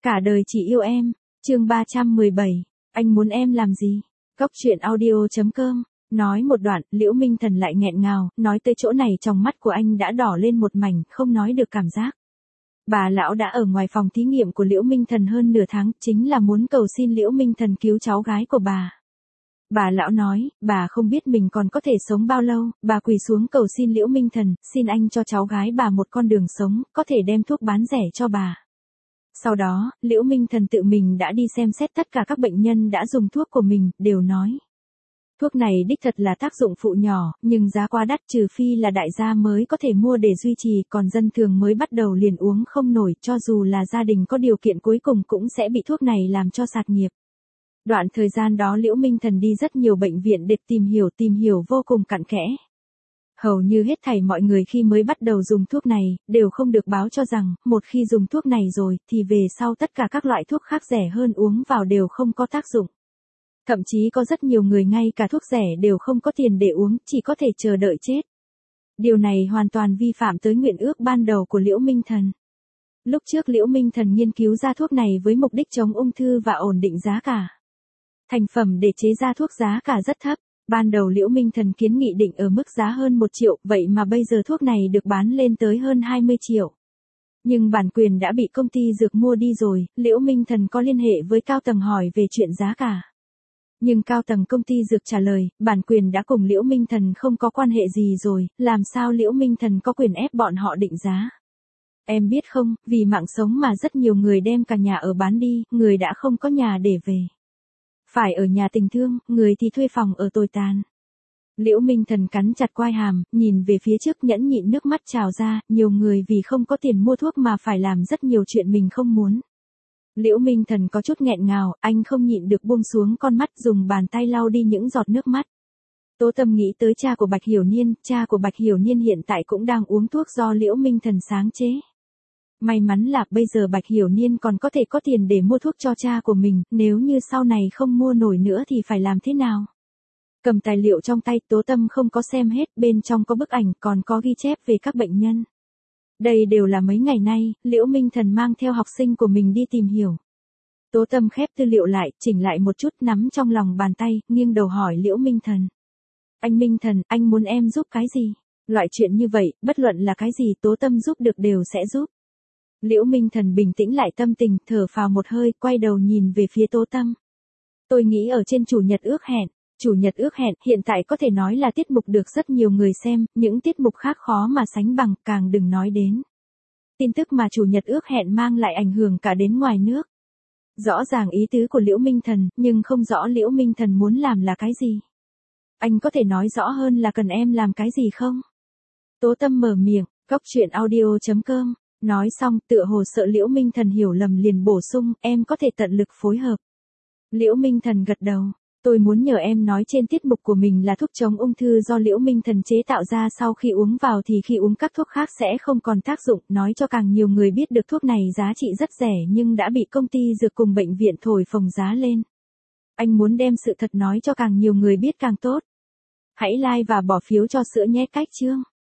Cả đời chỉ yêu em, chương 317, anh muốn em làm gì? Góc truyện audio.com. Nói một đoạn, Liễu Minh Thần lại nghẹn ngào, nói tới chỗ này trong mắt của anh đã đỏ lên một mảnh, không nói được cảm giác. Bà lão đã ở ngoài phòng thí nghiệm của Liễu Minh Thần hơn nửa tháng, chính là muốn cầu xin Liễu Minh Thần cứu cháu gái của bà. Bà lão nói, bà không biết mình còn có thể sống bao lâu, bà quỳ xuống cầu xin Liễu Minh Thần, xin anh cho cháu gái bà một con đường sống, có thể đem thuốc bán rẻ cho bà. Sau đó, Liễu Minh Thần tự mình đã đi xem xét tất cả các bệnh nhân đã dùng thuốc của mình, đều nói. Thuốc này đích thật là tác dụng phụ nhỏ, nhưng giá quá đắt, trừ phi là đại gia mới có thể mua để duy trì, còn dân thường mới bắt đầu liền uống không nổi, cho dù là gia đình có điều kiện cuối cùng cũng sẽ bị thuốc này làm cho sạt nghiệp. Đoạn thời gian đó Liễu Minh Thần đi rất nhiều bệnh viện để tìm hiểu vô cùng cặn kẽ. Hầu như hết thảy mọi người khi mới bắt đầu dùng thuốc này, đều không được báo cho rằng, một khi dùng thuốc này rồi, thì về sau tất cả các loại thuốc khác rẻ hơn uống vào đều không có tác dụng. Thậm chí có rất nhiều người ngay cả thuốc rẻ đều không có tiền để uống, chỉ có thể chờ đợi chết. Điều này hoàn toàn vi phạm tới nguyện ước ban đầu của Liễu Minh Thần. Lúc trước Liễu Minh Thần nghiên cứu ra thuốc này với mục đích chống ung thư và ổn định giá cả. Thành phẩm để chế ra thuốc giá cả rất thấp. Ban đầu Liễu Minh Thần kiến nghị định ở mức giá hơn 1 triệu, vậy mà bây giờ thuốc này được bán lên tới hơn 20 triệu. Nhưng bản quyền đã bị công ty dược mua đi rồi, Liễu Minh Thần có liên hệ với cao tầng hỏi về chuyện giá cả. Nhưng cao tầng công ty dược trả lời, bản quyền đã cùng Liễu Minh Thần không có quan hệ gì rồi, làm sao Liễu Minh Thần có quyền ép bọn họ định giá. Em biết không, vì mạng sống mà rất nhiều người đem cả nhà ở bán đi, người đã không có nhà để về. Phải ở nhà tình thương, người thì thuê phòng ở tồi tàn. Liễu Minh Thần cắn chặt quai hàm, nhìn về phía trước nhẫn nhịn nước mắt trào ra, nhiều người vì không có tiền mua thuốc mà phải làm rất nhiều chuyện mình không muốn. Liễu Minh Thần có chút nghẹn ngào, anh không nhịn được buông xuống con mắt dùng bàn tay lau đi những giọt nước mắt. Tố Tâm nghĩ tới cha của Bạch Hiểu Niên, cha của Bạch Hiểu Niên hiện tại cũng đang uống thuốc do Liễu Minh Thần sáng chế. May mắn là bây giờ Bạch Hiểu Niên còn có thể có tiền để mua thuốc cho cha của mình, nếu như sau này không mua nổi nữa thì phải làm thế nào? Cầm tài liệu trong tay, Tố Tâm không có xem hết, bên trong có bức ảnh còn có ghi chép về các bệnh nhân. Đây đều là mấy ngày nay, Liễu Minh Thần mang theo học sinh của mình đi tìm hiểu. Tố Tâm khép tư liệu lại, chỉnh lại một chút, nắm trong lòng bàn tay, nghiêng đầu hỏi Liễu Minh Thần. Anh Minh Thần, anh muốn em giúp cái gì? Loại chuyện như vậy, bất luận là cái gì Tố Tâm giúp được đều sẽ giúp. Liễu Minh Thần bình tĩnh lại tâm tình, thở phào một hơi, quay đầu nhìn về phía Tố Tâm. Tôi nghĩ ở trên Chủ nhật ước hẹn. Chủ nhật ước hẹn hiện tại có thể nói là tiết mục được rất nhiều người xem, những tiết mục khác khó mà sánh bằng, càng đừng nói đến. Tin tức mà Chủ nhật ước hẹn mang lại ảnh hưởng cả đến ngoài nước. Rõ ràng ý tứ của Liễu Minh Thần, nhưng không rõ Liễu Minh Thần muốn làm là cái gì. Anh có thể nói rõ hơn là cần em làm cái gì không? Tố Tâm mở miệng, góc truyện audio.com. Nói xong, tựa hồ sợ Liễu Minh Thần hiểu lầm liền bổ sung, em có thể tận lực phối hợp. Liễu Minh Thần gật đầu. Tôi muốn nhờ em nói trên tiết mục của mình là thuốc chống ung thư do Liễu Minh Thần chế tạo ra, sau khi uống vào thì khi uống các thuốc khác sẽ không còn tác dụng, nói cho càng nhiều người biết được thuốc này giá trị rất rẻ nhưng đã bị công ty dược cùng bệnh viện thổi phồng giá lên. Anh muốn đem sự thật nói cho càng nhiều người biết càng tốt. Hãy like và bỏ phiếu cho sữa nhé. Cách chương.